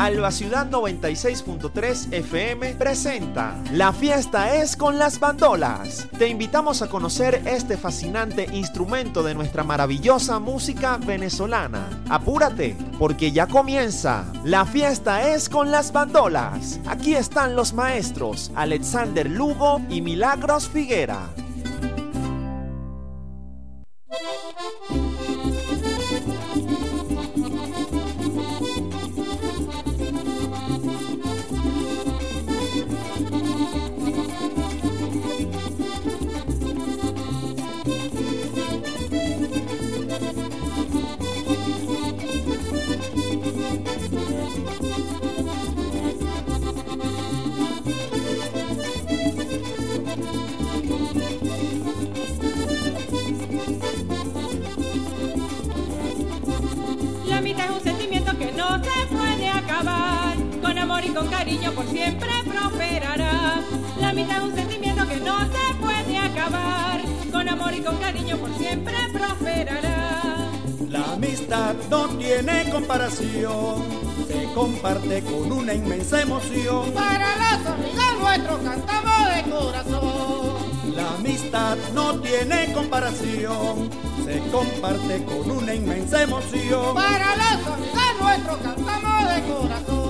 Alba Ciudad 96.3 FM presenta La fiesta es con las bandolas. Te invitamos a conocer este fascinante instrumento de nuestra maravillosa música venezolana. Apúrate, porque ya comienza La fiesta es con las bandolas. Aquí están los maestros Alexander Lugo y Milagros Figuera. Con cariño por siempre prosperará. La amistad es un sentimiento que no se puede acabar. Con amor y con cariño por siempre prosperará. La amistad no tiene comparación, se comparte con una inmensa emoción. Para la sonrisa nuestro cantamos de corazón. La amistad no tiene comparación, se comparte con una inmensa emoción. Para la sonrisa nuestro cantamos de corazón.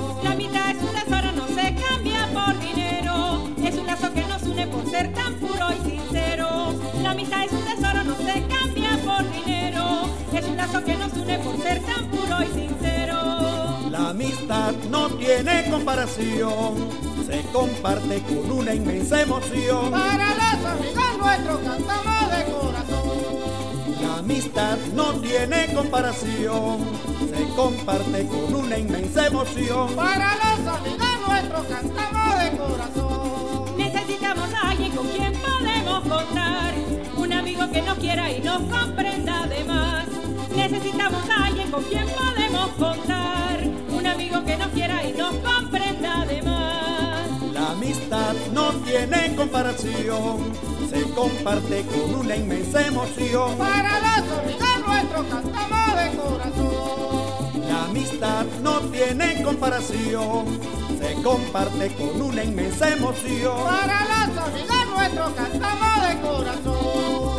Por ser tan puro y sincero, la amistad es un tesoro, no se cambia por dinero. Es un lazo que nos une por ser tan puro y sincero. La amistad no tiene comparación, se comparte con una inmensa emoción. Para la sonrisa nuestro cantamos de corazón. La amistad no tiene comparación, se comparte con una inmensa emoción. Para la sonrisa nuestro cantamos de corazón. Necesitamos a alguien con quien podemos contar, un amigo que nos quiera y nos comprenda además. Necesitamos a alguien con quien podemos contar, un amigo que nos quiera y nos comprenda además. La amistad no tiene comparación, se comparte con una inmensa emoción. Para la sonrisa nuestro cantamos de corazón. La amistad no tiene comparación, se comparte con una inmensa emoción. Para la sonrisa nuestro cantamos de corazón.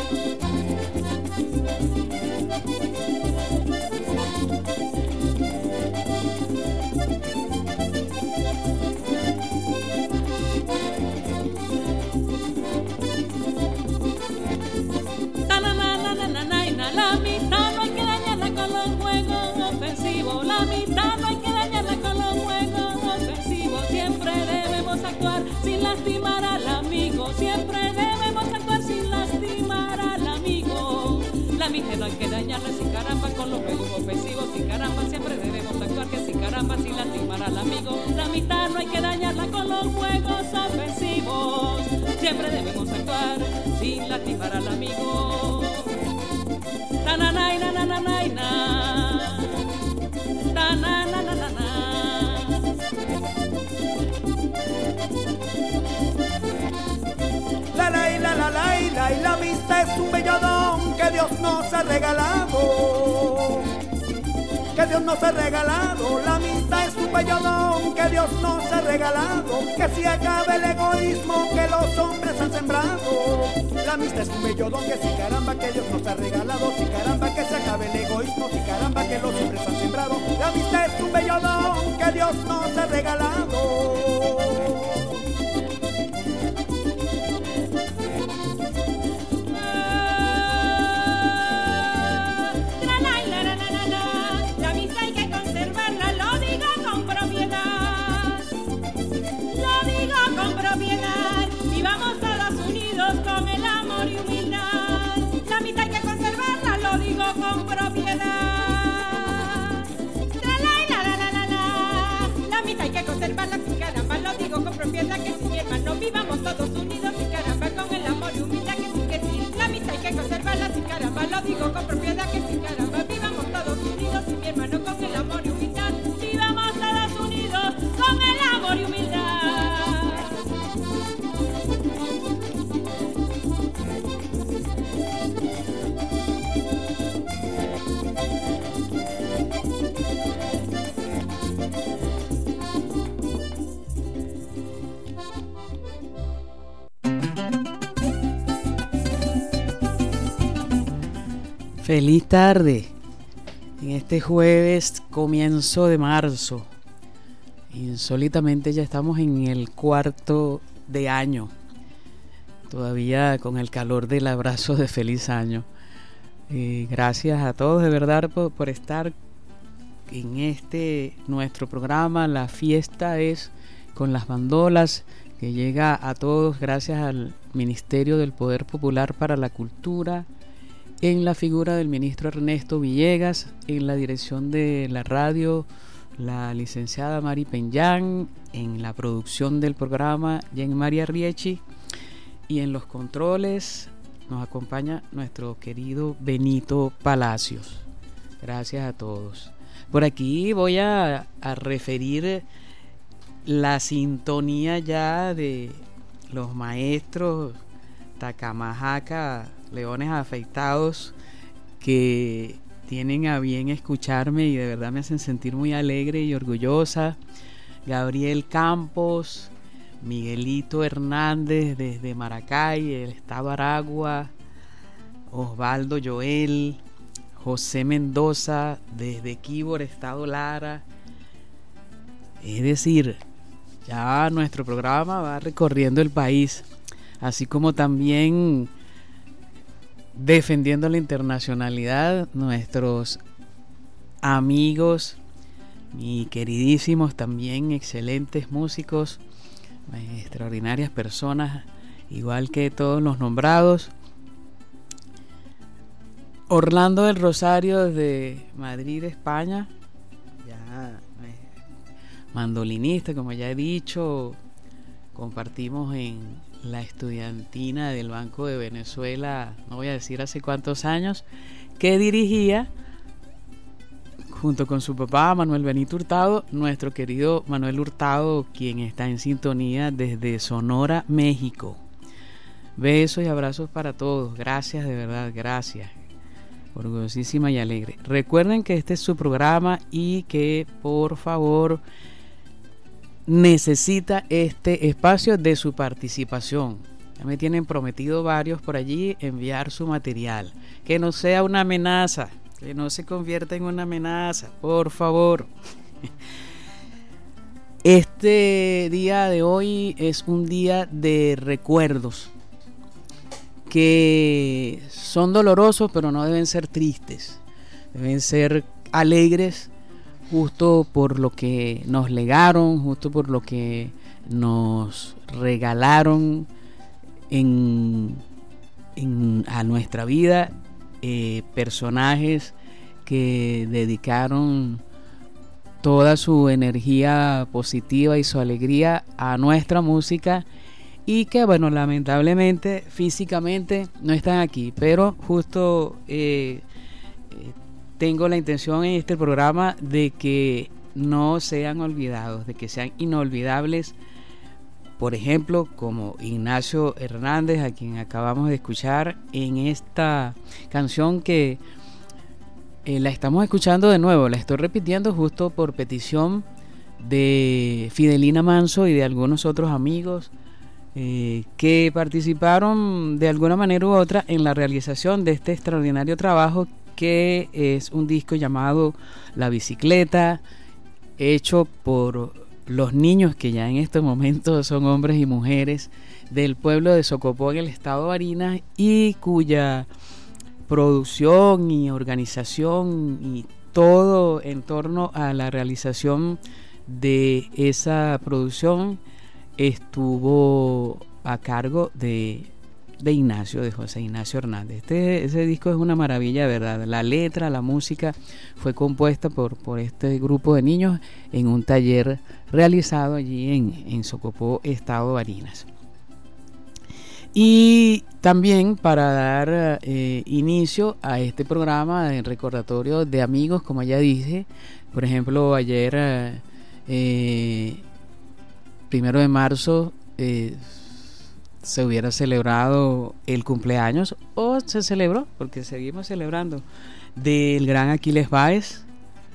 La amistad no hay que dañarla con los juegos ofensivos. La amistad no hay que dañarla con los juegos ofensivos. Siempre debemos actuar sin lastimar al amigo. Siempre debemos actuar sin lastimar al amigo. La amistad no hay que dañarla sin caramba con los juegos ofensivos. Sin caramba siempre debemos actuar que sin caramba sin lastimar al amigo. La amistad no hay que dañarla con los juegos ofensivos. Siempre debemos actuar sin lastimar al amigo. Na na na na na na na na na na na na. La amistad es un bello don que Dios nos ha regalado. Que Dios nos ha regalado. La amistad es un bello don que Dios nos ha regalado. Que se acabe el egoísmo que los hombres han sembrado. La amistad es un bello don que si caramba que Dios nos ha regalado. Si caramba que se acabe el egoísmo. Si caramba que los hombres han sembrado. La amistad es un bello don que Dios nos ha regalado. Con propiedad. La amistad hay que conservarla Feliz tarde en este jueves, comienzo de marzo. Insólitamente ya estamos en el cuarto de año, todavía con el calor del abrazo de feliz año. Gracias a todos de verdad por estar en este nuestro programa. La fiesta es con las bandolas, que llega a todos gracias al Ministerio del Poder Popular para la Cultura, en la figura del ministro Ernesto Villegas, en la dirección de la radio, la licenciada Mari Peñán, en la producción del programa, Jen María Riechi, y en los controles nos acompaña nuestro querido Benito Palacios. Gracias a todos. Por aquí voy a referir la sintonía ya de los maestros Tacamajaca, Leones Afeitados, que tienen a bien escucharme y de verdad me hacen sentir muy alegre y orgullosa. Gabriel Campos, Miguelito Hernández desde Maracay, el estado Aragua, Osvaldo Joel, José Mendoza desde Quíbor, estado Lara. Es decir, ya nuestro programa va recorriendo el país, así como también defendiendo la internacionalidad, nuestros amigos y queridísimos, también excelentes músicos, extraordinarias personas, igual que todos los nombrados. Orlando del Rosario de Madrid, España, ya mandolinista, como ya he dicho, compartimos en la estudiantina del Banco de Venezuela, no voy a decir hace cuántos años, que dirigía junto con su papá Manuel Benito Hurtado, nuestro querido Manuel Hurtado, quien está en sintonía desde Sonora, México. Besos y abrazos para todos, gracias de verdad, gracias, orgullosísima y alegre. Recuerden que este es su programa y que por favor necesita este espacio de su participación. Ya me tienen prometido varios por allí enviar su material, que no sea una amenaza, que no se convierta en una amenaza, por favor. Este día de hoy es un día de recuerdos que son dolorosos, pero no deben ser tristes, deben ser alegres, justo por lo que nos legaron, justo por lo que nos regalaron a nuestra vida, personajes que dedicaron toda su energía positiva y su alegría a nuestra música y que, bueno, lamentablemente físicamente no están aquí, pero justo tengo la intención en este programa de que no sean olvidados, de que sean inolvidables. Por ejemplo, como Ignacio Hernández, a quien acabamos de escuchar en esta canción que la estamos escuchando de nuevo, la estoy repitiendo justo por petición de Fidelina Manso y de algunos otros amigos que participaron de alguna manera u otra en la realización de este extraordinario trabajo, que es un disco llamado La Bicicleta, hecho por los niños que ya en estos momentos son hombres y mujeres del pueblo de Socopó en el estado de Barinas, y cuya producción y organización y todo en torno a la realización de esa producción estuvo a cargo de José Ignacio Hernández. Ese disco es una maravilla, de verdad. La letra, la música fue compuesta por este grupo de niños en un taller realizado allí en Socopó, estado de Barinas. Y también para dar inicio a este programa de recordatorio de amigos, como ya dije, por ejemplo, ayer 1 de marzo se hubiera celebrado el cumpleaños, o se celebró, porque seguimos celebrando, del gran Aquiles Báez,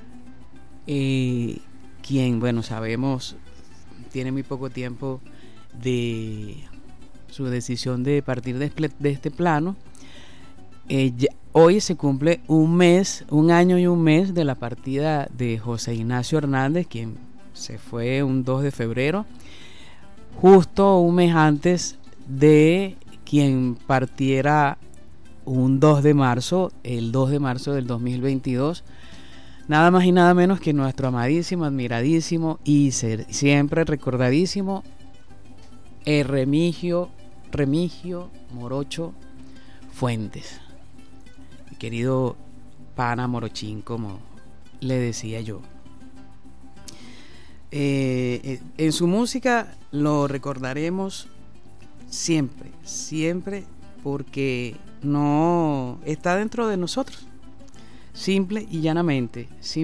quien, bueno, sabemos, tiene muy poco tiempo de su decisión de partir de este plano, hoy se cumple un año y un mes de la partida de José Ignacio Hernández, quien se fue un 2 de febrero, justo un mes antes de quien partiera un 2 de marzo, el 2 de marzo del 2022, nada más y nada menos que nuestro amadísimo, admiradísimo y siempre recordadísimo Remigio Morocho Fuentes, mi querido pana Morochín, como le decía yo. En su música lo recordaremos siempre, porque no está dentro de nosotros. Simple y llanamente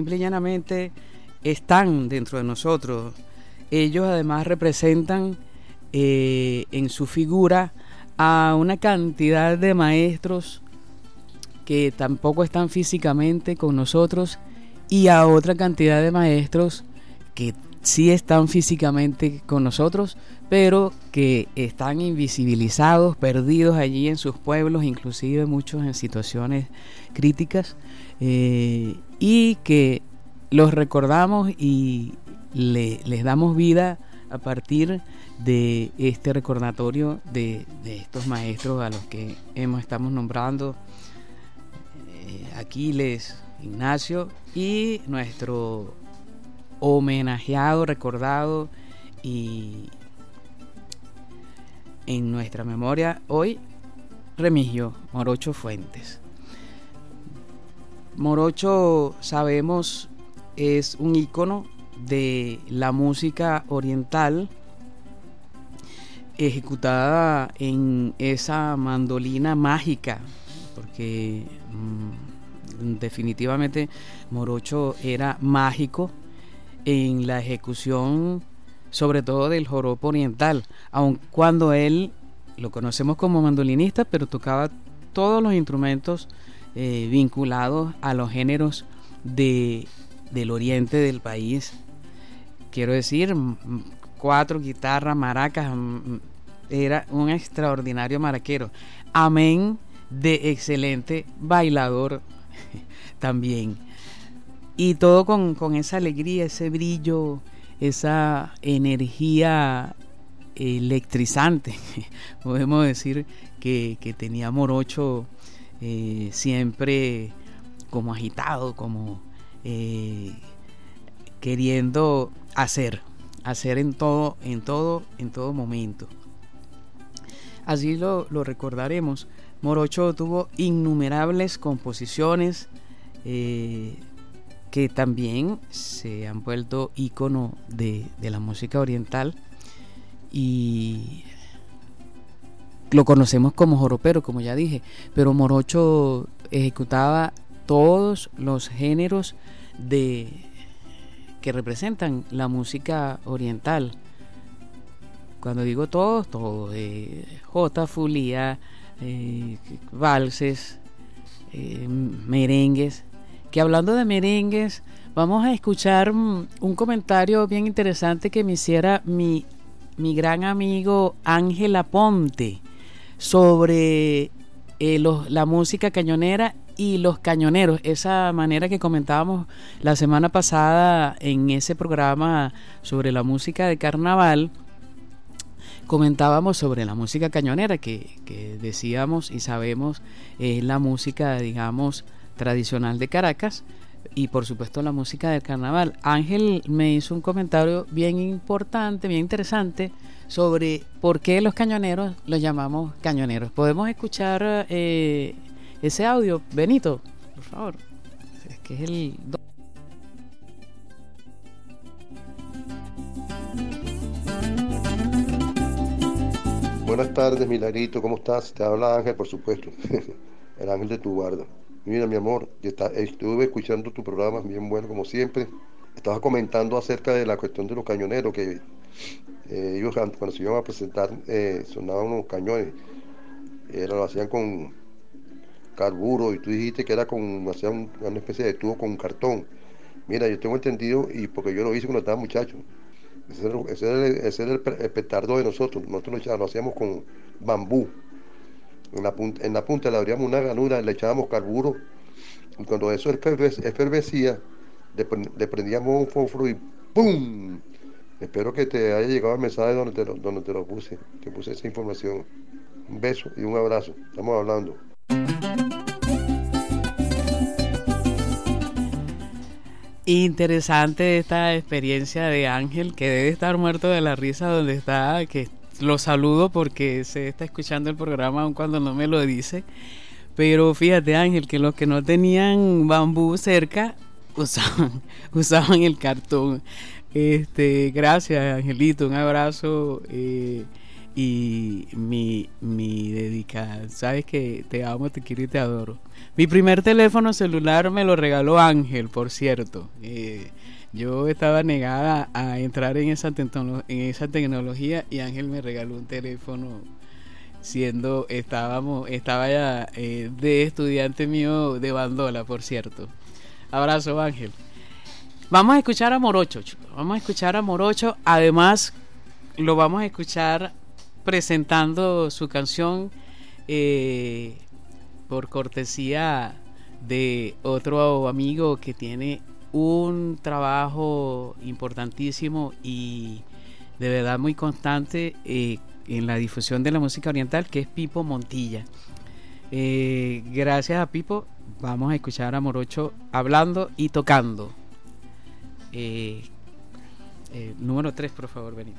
están dentro de nosotros. Ellos además representan en su figura a una cantidad de maestros que tampoco están físicamente con nosotros y a otra cantidad de maestros que sí están físicamente con nosotros, pero que están invisibilizados, perdidos allí en sus pueblos, inclusive muchos en situaciones críticas, y que los recordamos y les damos vida a partir de este recordatorio de estos maestros a los que estamos nombrando, Aquiles, Ignacio, y nuestro homenajeado, recordado y en nuestra memoria hoy, Remigio Morocho Fuentes. Morocho, sabemos, es un ícono de la música oriental ejecutada en esa mandolina mágica, porque definitivamente Morocho era mágico en la ejecución, sobre todo del joropo oriental, aun cuando él lo conocemos como mandolinista, pero tocaba todos los instrumentos vinculados a los géneros del oriente del país. Quiero decir, 4 guitarras, maracas, era un extraordinario maraquero, amén de excelente bailador también. Y todo con esa alegría, ese brillo, esa energía electrizante, podemos decir que tenía Morocho, siempre como agitado, como queriendo hacer en todo momento. Así lo recordaremos. Morocho tuvo innumerables composiciones que también se han vuelto ícono de la música oriental, y lo conocemos como joropero, como ya dije, pero Morocho ejecutaba todos los géneros que representan la música oriental. Cuando digo todos, jota, fulía, valses, merengues. Que hablando de merengues, vamos a escuchar un comentario bien interesante que me hiciera mi gran amigo Ángel Aponte sobre la música cañonera y los cañoneros, esa manera que comentábamos la semana pasada en ese programa sobre la música de carnaval. Comentábamos sobre la música cañonera, que decíamos y sabemos es la música, digamos, tradicional de Caracas, y por supuesto la música del carnaval. Ángel me hizo un comentario bien importante, bien interesante, sobre por qué los cañoneros los llamamos cañoneros. ¿Podemos escuchar ese audio, Benito? Por favor. Es que es el... Buenas tardes, Milagrito, ¿cómo estás? Te habla Ángel, por supuesto, el ángel de tu guarda. Mira, mi amor, estuve escuchando tu programa, bien bueno como siempre. Estabas comentando acerca de la cuestión de los cañoneros, que ellos cuando se iban a presentar sonaban unos cañones, lo hacían con carburo, y tú dijiste que hacían una especie de tubo con cartón. Mira, yo tengo entendido, y porque yo lo hice cuando estaba muchacho, ese era el petardo de nosotros lo hacíamos con bambú, En la punta le abríamos una ranura, le echábamos carburo, y cuando eso efervescía, le prendíamos un fósforo y ¡pum! Espero que te haya llegado el mensaje donde te lo puse, que puse esa información. Un beso y un abrazo. Estamos hablando. Interesante esta experiencia de Ángel, que debe estar muerto de la risa donde está, que lo saludo porque se está escuchando el programa aun cuando no me lo dice. Pero fíjate, Ángel, que los que no tenían bambú cerca usaban el cartón. Gracias, Angelito, un abrazo y mi dedicada. Sabes que te amo, te quiero y te adoro. Mi primer teléfono celular me lo regaló Ángel, por cierto. Yo estaba negada a entrar en esa tecnología y Ángel me regaló un teléfono estaba ya de estudiante mío de bandola, por cierto. Abrazo, Ángel. Vamos a escuchar a Morocho, chicos. Vamos a escuchar a Morocho. Además, lo vamos a escuchar presentando su canción por cortesía de otro amigo que tiene un trabajo importantísimo y de verdad muy constante en la difusión de la música oriental, que es Pipo Montilla. Gracias a Pipo vamos a escuchar a Morocho hablando y tocando. Número 3, por favor, Benito.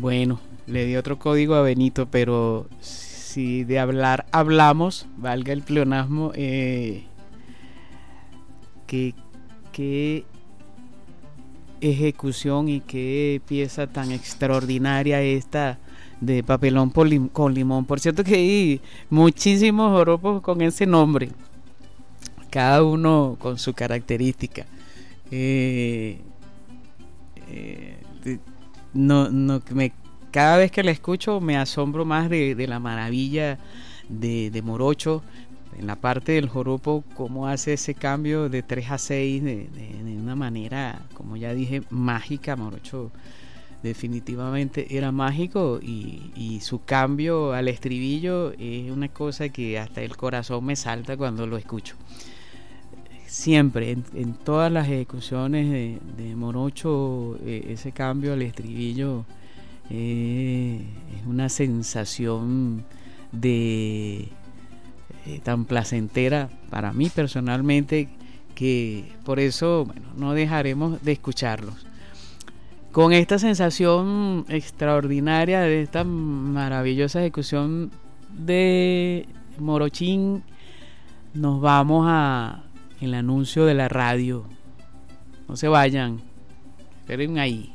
Bueno, le di otro código a Benito, pero si de hablar hablamos, valga el pleonasmo, qué ejecución y qué pieza tan extraordinaria esta de Papelón con Limón. Por cierto que hay muchísimos joropos con ese nombre, cada uno con su característica. Cada vez que la escucho me asombro más de la maravilla de Morocho en la parte del joropo, cómo hace ese cambio de 3 a 6 de una manera, como ya dije, mágica. Morocho definitivamente era mágico, y su cambio al estribillo es una cosa que hasta el corazón me salta cuando lo escucho. Siempre, en todas las ejecuciones de Morocho, ese cambio al estribillo es una sensación tan placentera para mí personalmente, que por eso, bueno, no dejaremos de escucharlos. Con esta sensación extraordinaria de esta maravillosa ejecución de Morochín, nos vamos a el anuncio de la radio. No se vayan, esperen ahí.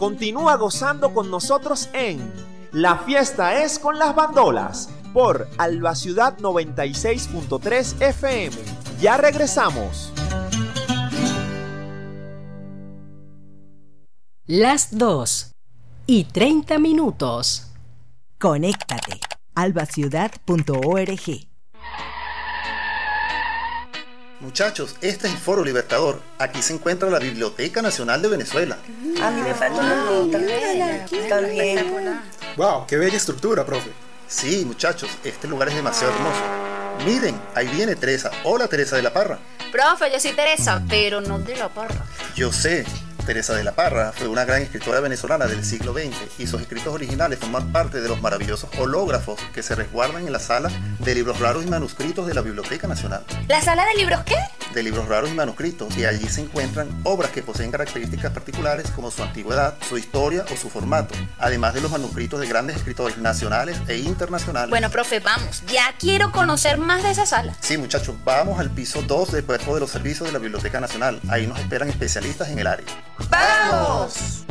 Continúa gozando con nosotros en La Fiesta es con las Bandolas por Alba Ciudad 96.3 FM. Ya regresamos. Las 2:30. Conéctate. albaciudad.org. Muchachos, este es el Foro Libertador. Aquí se encuentra la Biblioteca Nacional de Venezuela. A mí me falta una nota. También. ¡Wow! ¡Qué bella estructura, profe! Sí, muchachos, este lugar es demasiado hermoso. Miren, ahí viene Teresa. Hola, Teresa de la Parra. Profe, yo soy Teresa, pero no de la Parra. Yo sé. Teresa de la Parra fue una gran escritora venezolana del siglo XX y sus escritos originales forman parte de los maravillosos hológrafos que se resguardan en la sala de libros raros y manuscritos de la Biblioteca Nacional. ¿La sala de libros qué? De libros raros y manuscritos, y allí se encuentran obras que poseen características particulares como su antigüedad, su historia o su formato, además de los manuscritos de grandes escritores nacionales e internacionales. Bueno, profe, vamos, ya quiero conocer más de esa sala. Sí, muchachos, vamos al piso 2 del cuerpo de los servicios de la Biblioteca Nacional. Ahí nos esperan especialistas en el área. ¡Vamos!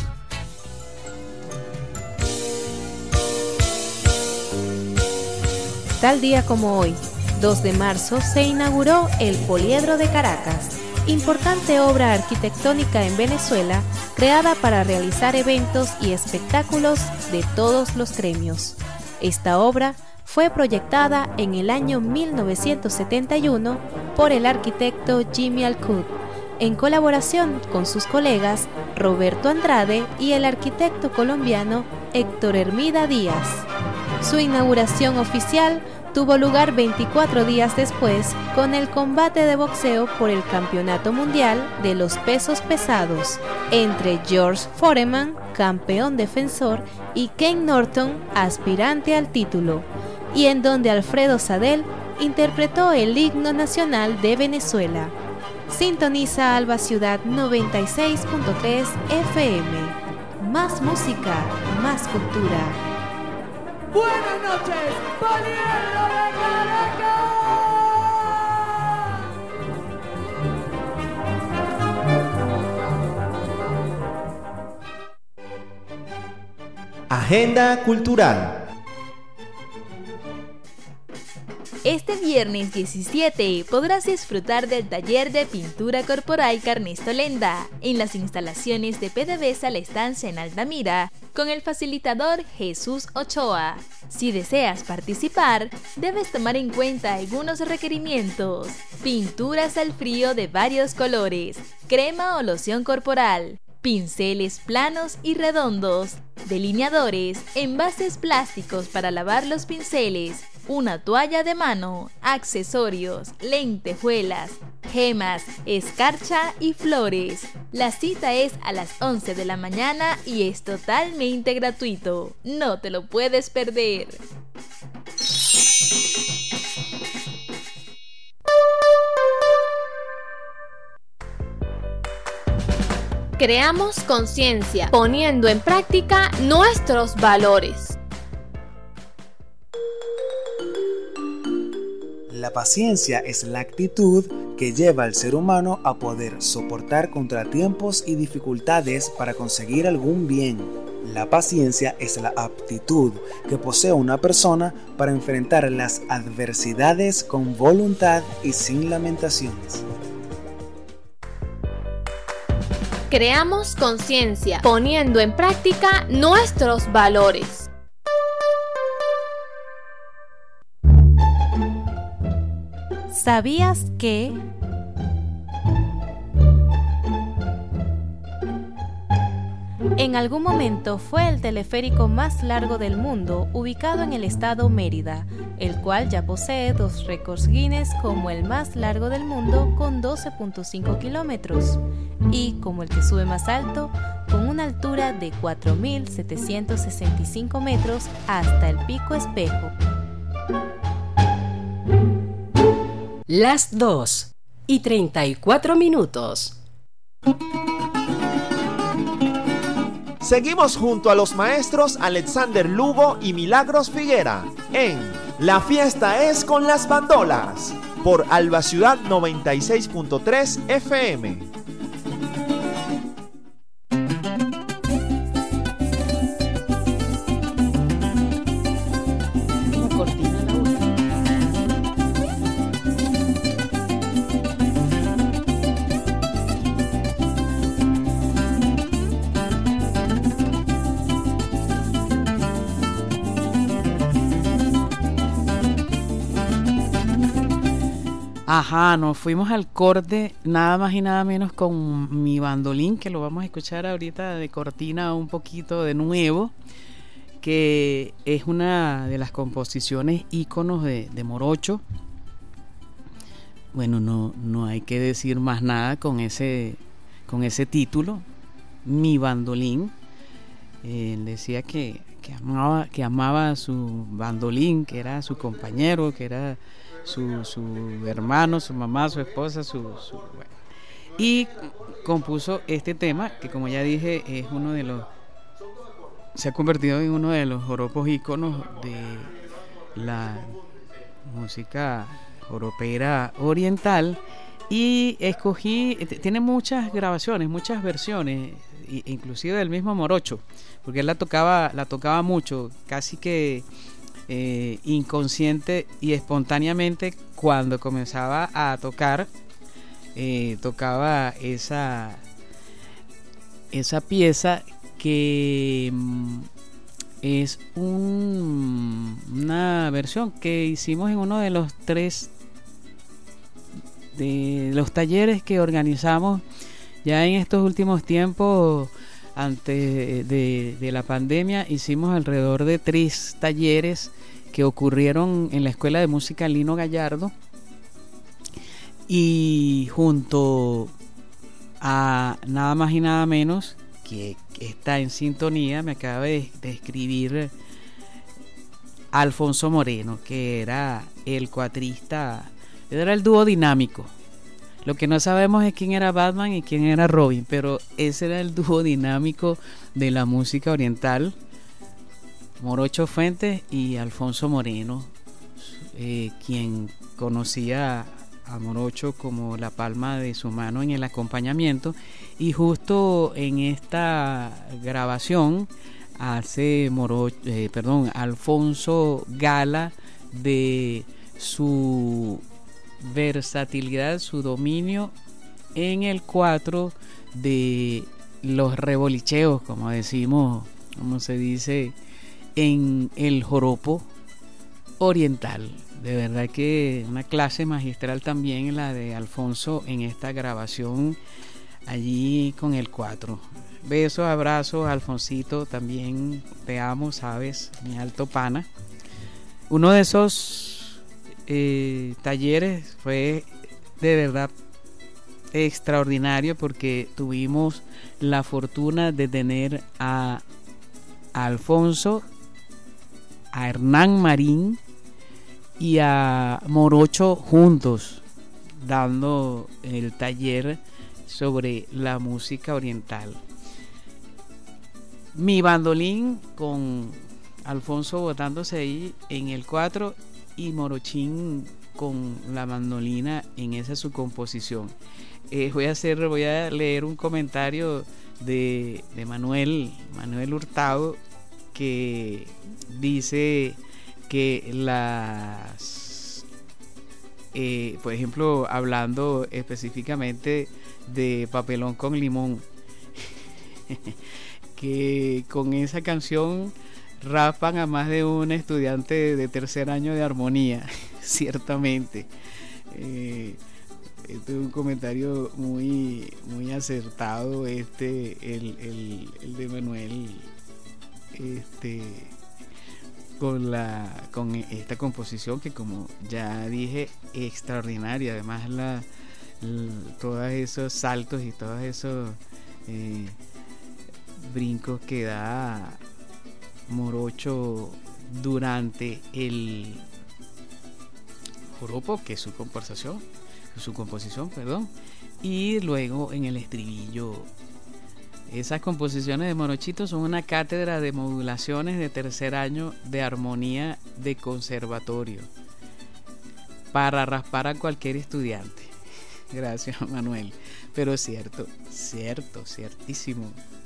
Tal día como hoy, 2 de marzo, se inauguró el Poliedro de Caracas, importante obra arquitectónica en Venezuela, creada para realizar eventos y espectáculos de todos los gremios. Esta obra fue proyectada en el año 1971 por el arquitecto Jimmy Alcoud, en colaboración con sus colegas Roberto Andrade y el arquitecto colombiano Héctor Hermida Díaz. Su inauguración oficial tuvo lugar 24 días después con el combate de boxeo por el Campeonato Mundial de los Pesos Pesados entre George Foreman, campeón defensor, y Ken Norton, aspirante al título, y en donde Alfredo Sadel interpretó el himno nacional de Venezuela. Sintoniza Alba Ciudad 96.3 FM. Más música, más cultura. Buenas noches, Poliedro de Caracas. Agenda cultural. Este viernes 17 podrás disfrutar del taller de pintura corporal Carnesto Lenda en las instalaciones de PDVSA La Estancia en Altamira con el facilitador Jesús Ochoa. Si deseas participar, debes tomar en cuenta algunos requerimientos: pinturas al frío de varios colores, crema o loción corporal, pinceles planos y redondos, delineadores, envases plásticos para lavar los pinceles, una toalla de mano, accesorios, lentejuelas, gemas, escarcha y flores. La cita es a las 11 de la mañana y es totalmente gratuito. No te lo puedes perder. Creamos conciencia, poniendo en práctica nuestros valores. La paciencia es la actitud que lleva al ser humano a poder soportar contratiempos y dificultades para conseguir algún bien. La paciencia es la aptitud que posee una persona para enfrentar las adversidades con voluntad y sin lamentaciones. Creamos conciencia, poniendo en práctica nuestros valores. ¿Sabías que? En algún momento fue el teleférico más largo del mundo, ubicado en el estado Mérida, el cual ya posee 2 récords Guinness como el más largo del mundo con 12.5 kilómetros y como el que sube más alto con una altura de 4.765 metros hasta el Pico Espejo. Las 2:34. Seguimos junto a los maestros Alexander Lugo y Milagros Figuera en La Fiesta es con las Bandolas por Alba Ciudad 96.3 FM. Ajá, nos fuimos al corte nada más y nada menos con Mi Bandolín, que lo vamos a escuchar ahorita de cortina un poquito de nuevo, que es una de las composiciones íconos de Morocho. Bueno, no hay que decir más nada con ese título, Mi Bandolín. Él decía que amaba su bandolín, que era su compañero, que era su hermano, su mamá, su esposa, bueno. Y compuso este tema que, como ya dije, se ha convertido en uno de los joropos íconos de la música joropera oriental. Y tiene muchas grabaciones, muchas versiones, inclusive del mismo Morocho, porque él la tocaba mucho, casi que inconsciente y espontáneamente. Cuando comenzaba a tocar, tocaba esa pieza que es una versión que hicimos en uno de los talleres que organizamos ya en estos últimos tiempos. Antes de la pandemia hicimos alrededor de 3 talleres que ocurrieron en la Escuela de Música Lino Gallardo, y junto a nada más y nada menos que está en sintonía, me acaba de escribir Alfonso Moreno, que era el cuatrista, era el dúo dinámico. Lo que no sabemos es quién era Batman y quién era Robin, pero ese era el dúo dinámico de la música oriental, Morocho Fuentes y Alfonso Moreno, quien conocía a Morocho como la palma de su mano en el acompañamiento. Y justo en esta grabación hace Alfonso gala de su versatilidad, su dominio en el cuatro de los rebolicheos, como se dice en el joropo oriental. De verdad que una clase magistral también la de Alfonso en esta grabación allí con el cuatro. Besos, abrazos, Alfonsito, también te amo, sabes, mi alto pana. Uno de esos talleres fue de verdad extraordinario, porque tuvimos la fortuna de tener a Alfonso, a Hernán Marín y a Morocho juntos dando el taller sobre la música oriental. Mi Bandolín, con Alfonso botándose ahí en el 4 y Morochín con la mandolina en esa su composición. Voy a leer un comentario de Manuel Hurtado, que dice que por ejemplo, hablando específicamente de Papelón con Limón, que con esa canción raspan a más de un estudiante de tercer año de armonía. Ciertamente. Este es un comentario muy acertado, el de Manuel, con esta composición que, como ya dije, extraordinaria. Además todos esos saltos y todos esos brincos que da Morocho durante el joropo, que es su composición, y luego en el estribillo. Esas composiciones de Morochito son una cátedra de modulaciones de tercer año de armonía de conservatorio para raspar a cualquier estudiante. Gracias, Manuel. Pero ciertísimo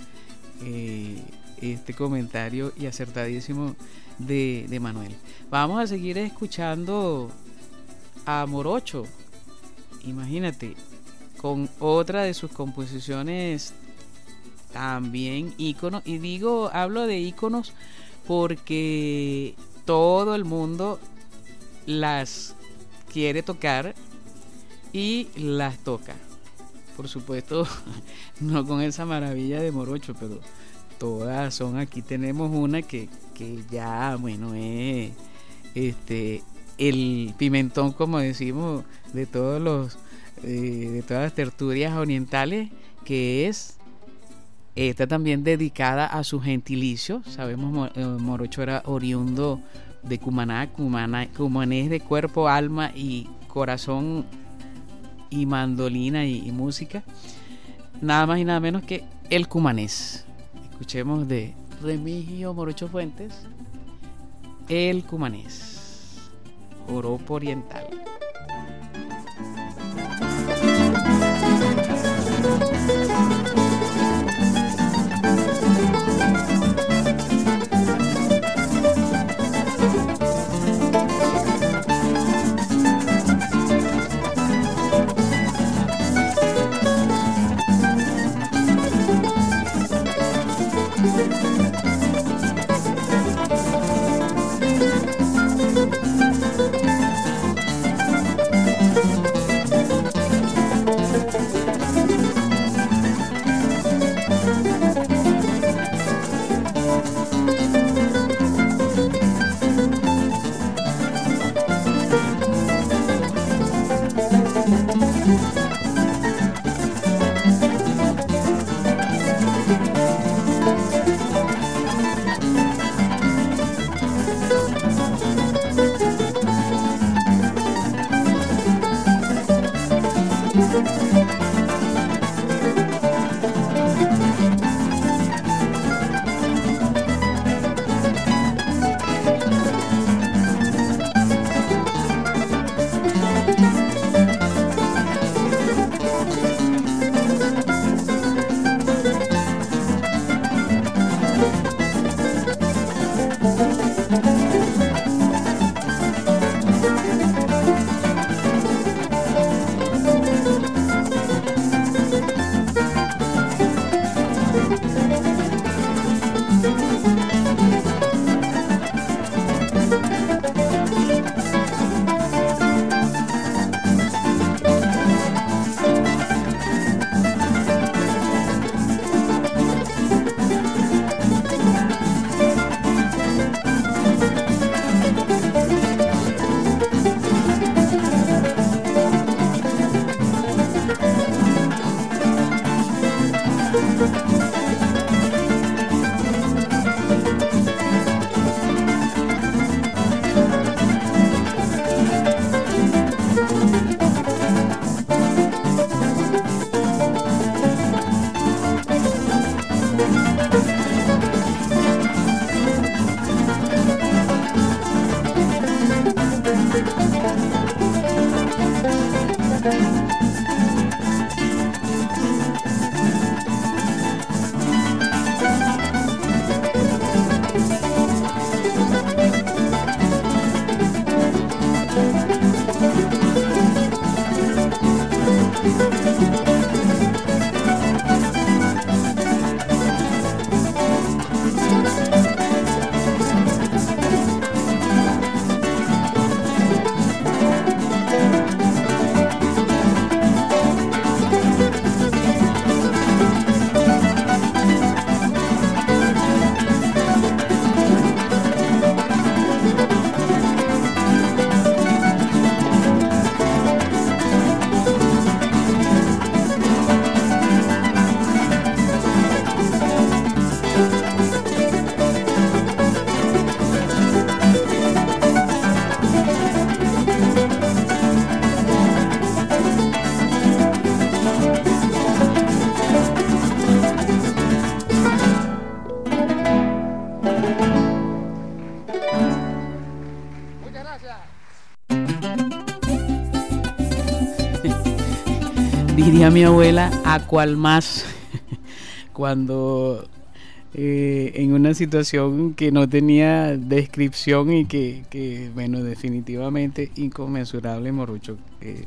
este comentario, y acertadísimo de Manuel. Vamos a seguir escuchando a Morocho, imagínate, con otra de sus composiciones también ícono. Y hablo de íconos porque todo el mundo las quiere tocar, y las toca. Por supuesto, no con esa maravilla de morocho, pero todas son. Aquí tenemos una que ya, bueno, es el pimentón, como decimos, de todas las tertulias orientales, que es esta también dedicada a su gentilicio. Sabemos, morocho era oriundo de Cumaná, cumanés de cuerpo, alma y corazón, y mandolina y música, nada más y nada menos que el cumanés. Escuchemos de Remigio Morocho Fuentes, el cumanés, joropo oriental. Diría mi abuela, a cual más, cuando en una situación que no tenía descripción y que bueno, definitivamente inconmensurable, morocho.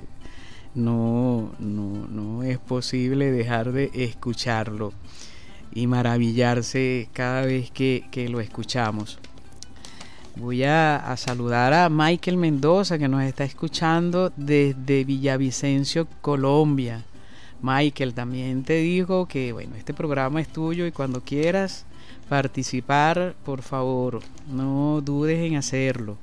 No es posible dejar de escucharlo y maravillarse cada vez que lo escuchamos. Voy a saludar a Michael Mendoza, que nos está escuchando desde Villavicencio, Colombia. Michael, también te digo que bueno, este programa es tuyo y cuando quieras participar, por favor, no dudes en hacerlo.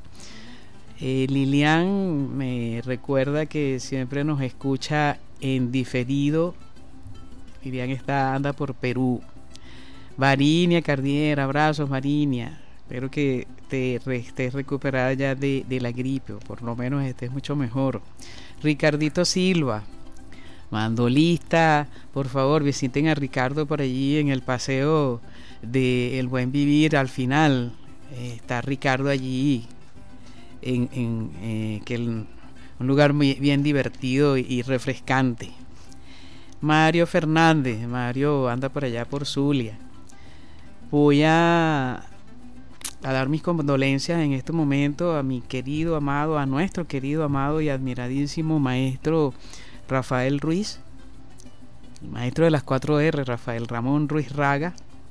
Lilian me recuerda que siempre nos escucha en diferido. Lilian anda por Perú. Varinia Cardiera, abrazos Varinia. Espero que estés recuperada ya de la gripe, o por lo menos estés mucho mejor. Ricardito Silva, mandolista, por favor visiten a Ricardo por allí en el paseo de El Buen Vivir. Al final está Ricardo allí un lugar muy bien divertido y refrescante. Mario Fernández, Mario anda por allá por Zulia. Voy a dar mis condolencias en este momento a mi querido amado, a nuestro querido amado y admiradísimo maestro Rafael Ruiz, el maestro de las 4R, Rafael Ramón Ruiz Raga,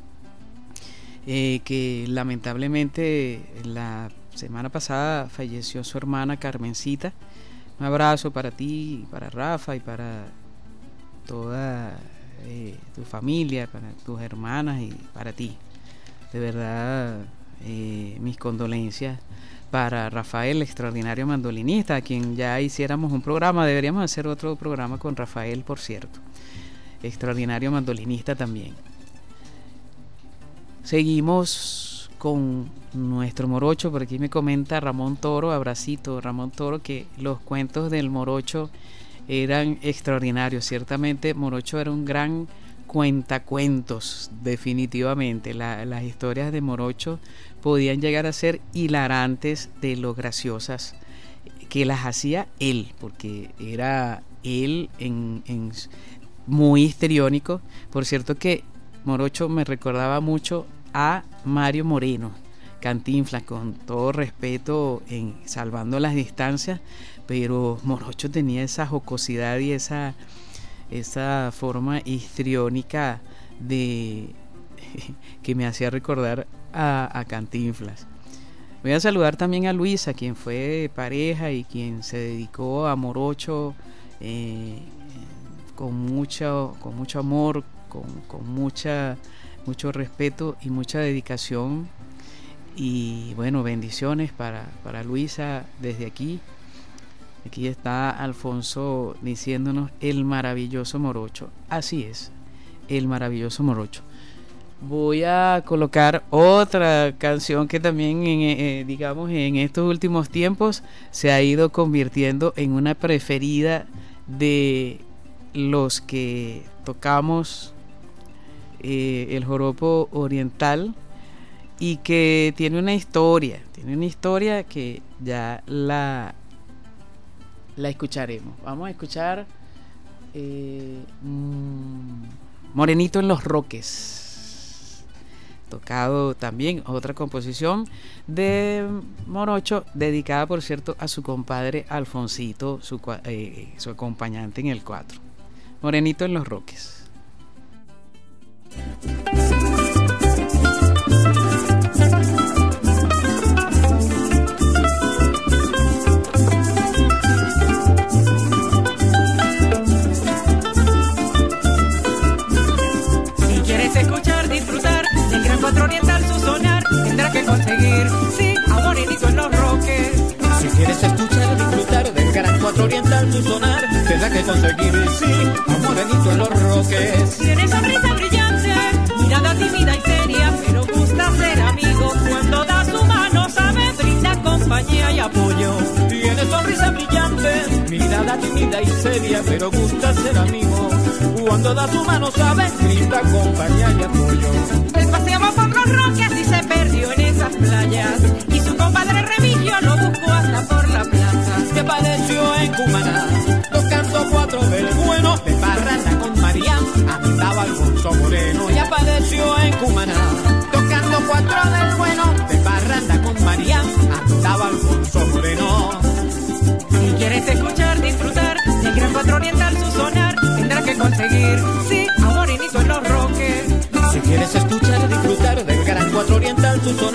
que lamentablemente la semana pasada falleció su hermana Carmencita. Un abrazo para ti, para Rafa y para toda tu familia, para tus hermanas y para ti. De verdad, mis condolencias para Rafael, extraordinario mandolinista, a quien ya hiciéramos un programa. Deberíamos hacer otro programa con Rafael, por cierto. Extraordinario mandolinista también. Seguimos con nuestro morocho. Por aquí me comenta Ramón Toro, abracito Ramón Toro, que los cuentos del morocho eran extraordinarios. Ciertamente Morocho era un gran cuentacuentos, definitivamente. Las historias de Morocho podían llegar a ser hilarantes de lo graciosas que las hacía él, porque era él muy histriónico. Por cierto que Morocho me recordaba mucho a Mario Moreno, Cantinflas, con todo respeto, salvando las distancias, pero Morocho tenía esa jocosidad y esa forma histriónica que me hacía recordar a Cantinflas. Voy a saludar también a Luisa, quien fue pareja y quien se dedicó a Morocho con mucho amor, con mucho respeto y mucha dedicación. Y bueno, bendiciones para Luisa desde aquí. Aquí está Alfonso diciéndonos el maravilloso Morocho. Así es, el maravilloso Morocho. Voy a colocar otra canción que también, digamos, en estos últimos tiempos se ha ido convirtiendo en una preferida de los que tocamos el joropo oriental, y que tiene una historia que ya la escucharemos. Vamos a escuchar Morenito en los Roques, tocado también, otra composición de Morocho, dedicada por cierto a su compadre Alfonsito, su acompañante en el 4. Morenito en los Roques. Escuchar, disfrutar del Gran Cuatro Oriental, su sonar tendrá que conseguir, sí, a Morenito en los Roques. Si quieres escuchar, disfrutar del Gran Cuatro Oriental, su sonar tendrá que conseguir, sí, a Morenito en los Roques. Tiene sonrisa brillante, mirada tímida y seria, pero gusta ser amigo. Cuando da su mano sabe brindar compañía y apoyo. Tiene sonrisa brillante, mirada tímida y seria, pero gusta ser amigo. Cuando da su mano sabe brinda compañía y apoyo. Él paseaba por los Roques y se perdió en esas playas, y su compadre Remigio lo buscó hasta por la plaza. Se apareció en Cumaná, tocando 4 del bueno, de parranda con María, andaba Alfonso Moreno. Y apareció en Cumaná, tocando 4 del bueno, de parranda con María, andaba Alfonso Moreno. Si quieres escuchar, disfrutar del Gran Cuatro Oriental, su sonar tendrá que conseguir, sí, a Morenito en los Roques. Si quieres escuchar y disfrutar del Gran Cuatro Oriental, su sonar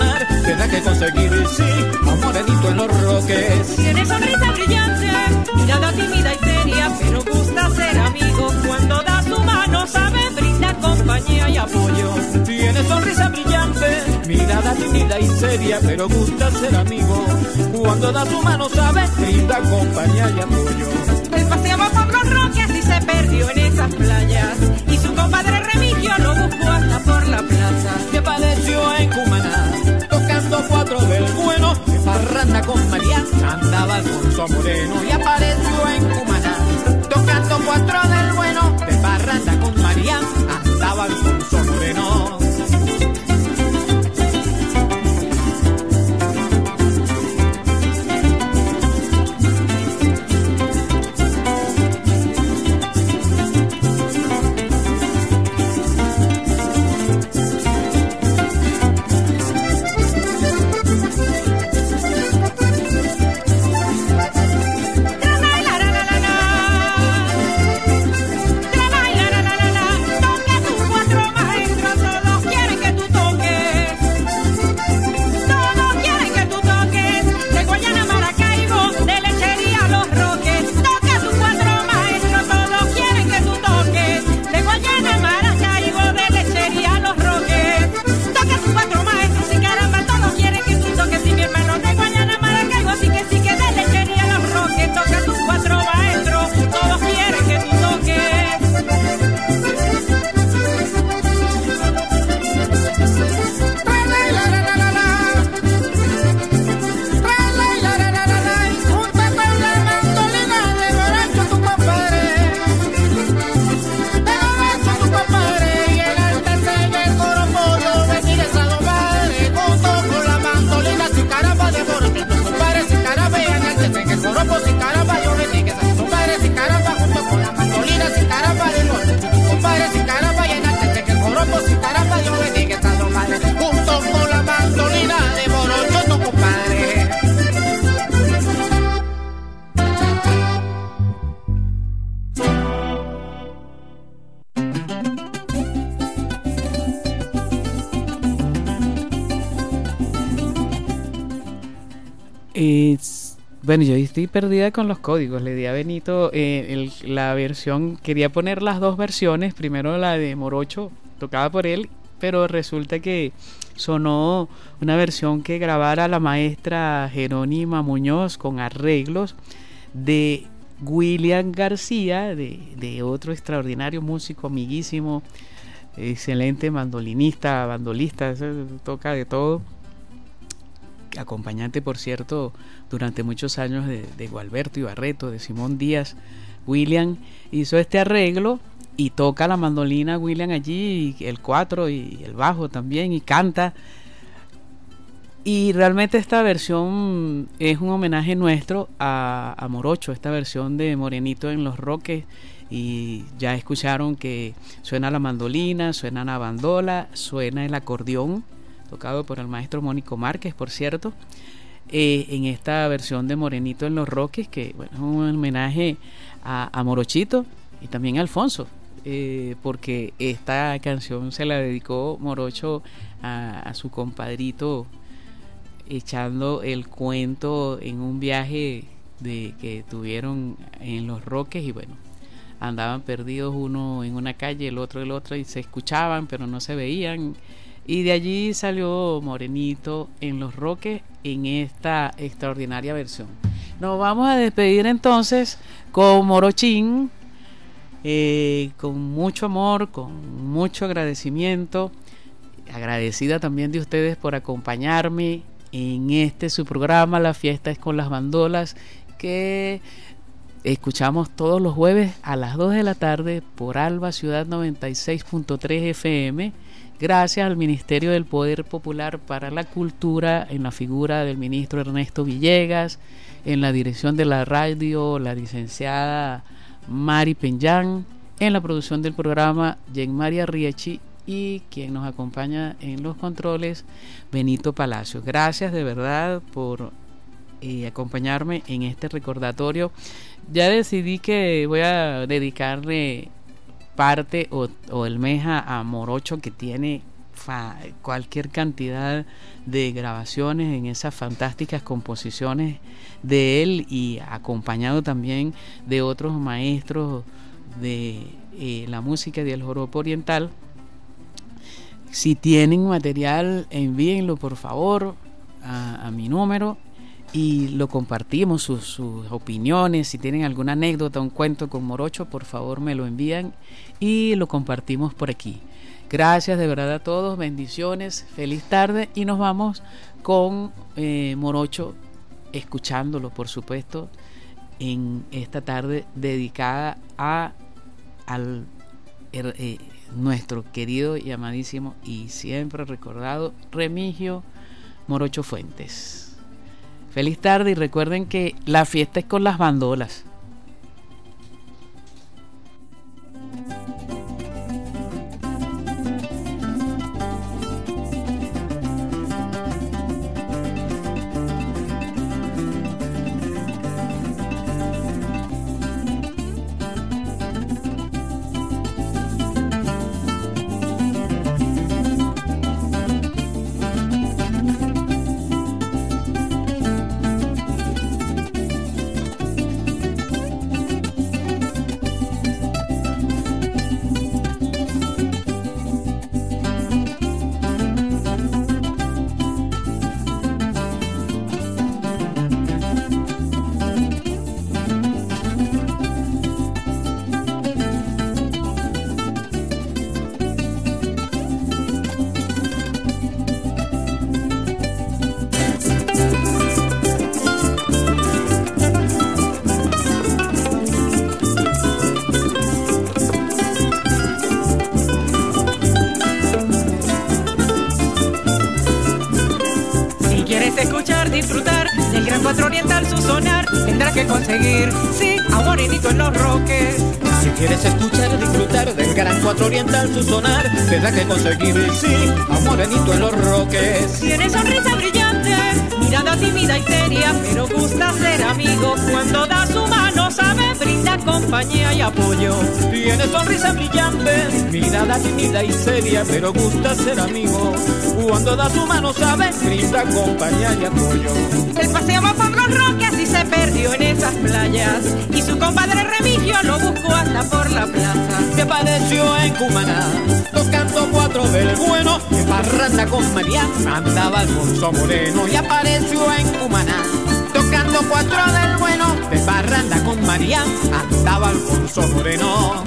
tendrá que conseguir, sí, a un morenito en los roques. Tiene sonrisa brillante, mirada tímida y seria, pero gusta ser amigo. Cuando da su mano sabe brindar compañía y apoyo. Tiene sonrisa brillante, mirada tímida y seria, pero gusta ser amigo. Cuando da su mano sabe brindar compañía y apoyo. Él paseaba por los roques y se perdió en esas playas, y su compadre Remigio lo buscó hasta por la plaza. Que apareció en Cumaná, tocando cuatro del bueno, de parranda con María, andaba Alfonso Moreno. Y apareció en Cumaná, tocando cuatro del bueno, de parranda con María, andaba Alfonso Moreno. Bueno, yo estoy perdida con los códigos. Le di a Benito la versión, quería poner las dos versiones, primero la de Morocho, tocada por él, pero resulta que sonó una versión que grabara la maestra Jerónima Muñoz con arreglos de William García, de otro extraordinario músico, amiguísimo, excelente bandolinista, bandolista, toca de todo. Acompañante, por cierto, durante muchos años de Gualberto Ibarreto, de Simón Díaz. William hizo este arreglo y toca la mandolina William allí, y el cuatro y el bajo también, y canta. Y realmente esta versión es un homenaje nuestro a Morocho, esta versión de Morenito en los Roques. Y ya escucharon que suena la mandolina, suena la bandola, suena el acordeón, tocado por el maestro Mónico Márquez, por cierto, en esta versión de Morenito en los Roques, que bueno, es un homenaje a Morochito y también a Alfonso, porque esta canción se la dedicó Morocho a su compadrito, echando el cuento en un viaje que tuvieron en los Roques, y bueno, andaban perdidos, uno en una calle, el otro y se escuchaban pero no se veían. Y de allí salió Morenito en los Roques en esta extraordinaria versión. Nos vamos a despedir entonces con Morochín, con mucho amor, con mucho agradecimiento. Agradecida también de ustedes por acompañarme en su programa La Fiesta es con las Bandolas, que escuchamos todos los jueves a las 2 de la tarde por Alba Ciudad 96.3 FM. Gracias al Ministerio del Poder Popular para la Cultura, en la figura del ministro Ernesto Villegas, en la dirección de la radio, la licenciada Mari Peñán, en la producción del programa, Jen María Riechi, y quien nos acompaña en los controles, Benito Palacio. Gracias de verdad por acompañarme en este recordatorio. Ya decidí que voy a dedicarle parte o el mes a Morocho, que tiene cualquier cantidad de grabaciones en esas fantásticas composiciones de él, y acompañado también de otros maestros de la música del joropo oriental. Si tienen material, envíenlo por favor a mi número y lo compartimos, sus opiniones. Si tienen alguna anécdota, un cuento con Morocho, por favor me lo envían y lo compartimos por aquí. Gracias de verdad a todos, bendiciones, feliz tarde, y nos vamos con Morocho, escuchándolo por supuesto en esta tarde dedicada a nuestro querido y amadísimo y siempre recordado Remigio Morocho Fuentes. Feliz tarde, y recuerden que la fiesta es con las bandolas. Disfrutar del Gran Cuatro Oriental, su sonar tendrás que conseguir, sí, a un morenito en los roques. Si quieres escuchar y disfrutar del Gran Cuatro Oriental, su sonar tendrás que conseguir, sí, a un morenito en los roques. Tiene sonrisa brillante, mirada tímida y seria, pero gusta ser amigo. Cuando da su mano sabe brindar compañía y apoyo. Tiene sonrisa brillante, mirada tímida y seria, pero gusta ser amigo. Cuando da su mano sabe brindar compañía y apoyo. Él paseaba por los roques y se perdió en esas playas, y su compadre Remigio lo buscó hasta por la plaza. Se apareció en Cumaná, tocando cuatro del bueno, de parranda con María. Andaba Alfonso Moreno y apareció en Cumaná, tocando cuatro del bueno, de parranda con María. Andaba Alfonso Moreno.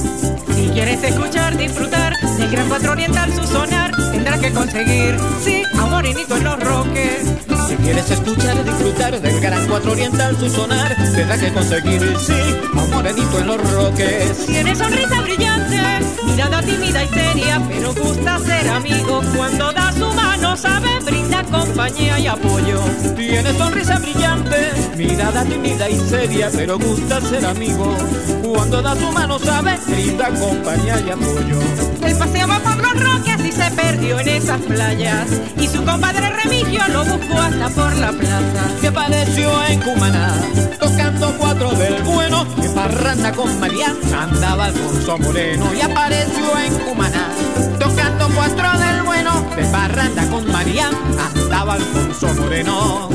Si quieres escuchar, disfrutar del Gran Cuatro Oriental, su sonar tendrás que conseguir, sí, a un morenito en los roques. Si quieres escuchar y disfrutar del Gran Cuatro Oriental, su sonar tendrás que conseguir, sí, a un morenito en los roques. Tiene sonrisa brillante, mirada tímida y seria, pero gusta ser amigo. Cuando da su mano sabe brindar compañía y apoyo. Tiene sonrisa brillante, mirada tímida y seria, pero gusta ser amigo. Cuando da su mano sabe brindar compañía y apoyo. Él paseaba por los roques y se perdió en esas playas, y su compadre Remigio lo buscó hasta por la plaza. Se apareció en Cumaná, tocando cuatro del bueno, de parranda con María. Andaba Alfonso Moreno y apareció en Cumaná, tocando cuatro del bueno, de parranda con María. Andaba Alfonso Moreno.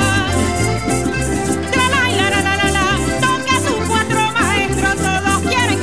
Toca sus cuatro maestros, todos quieren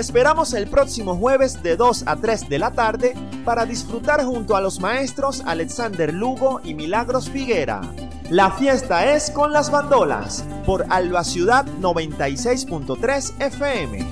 esperamos el próximo jueves de 2 a 3 de la tarde para disfrutar junto a los maestros Alexander Lugo y Milagros Figuera. La fiesta es con las bandolas por Alba Ciudad 96.3 FM.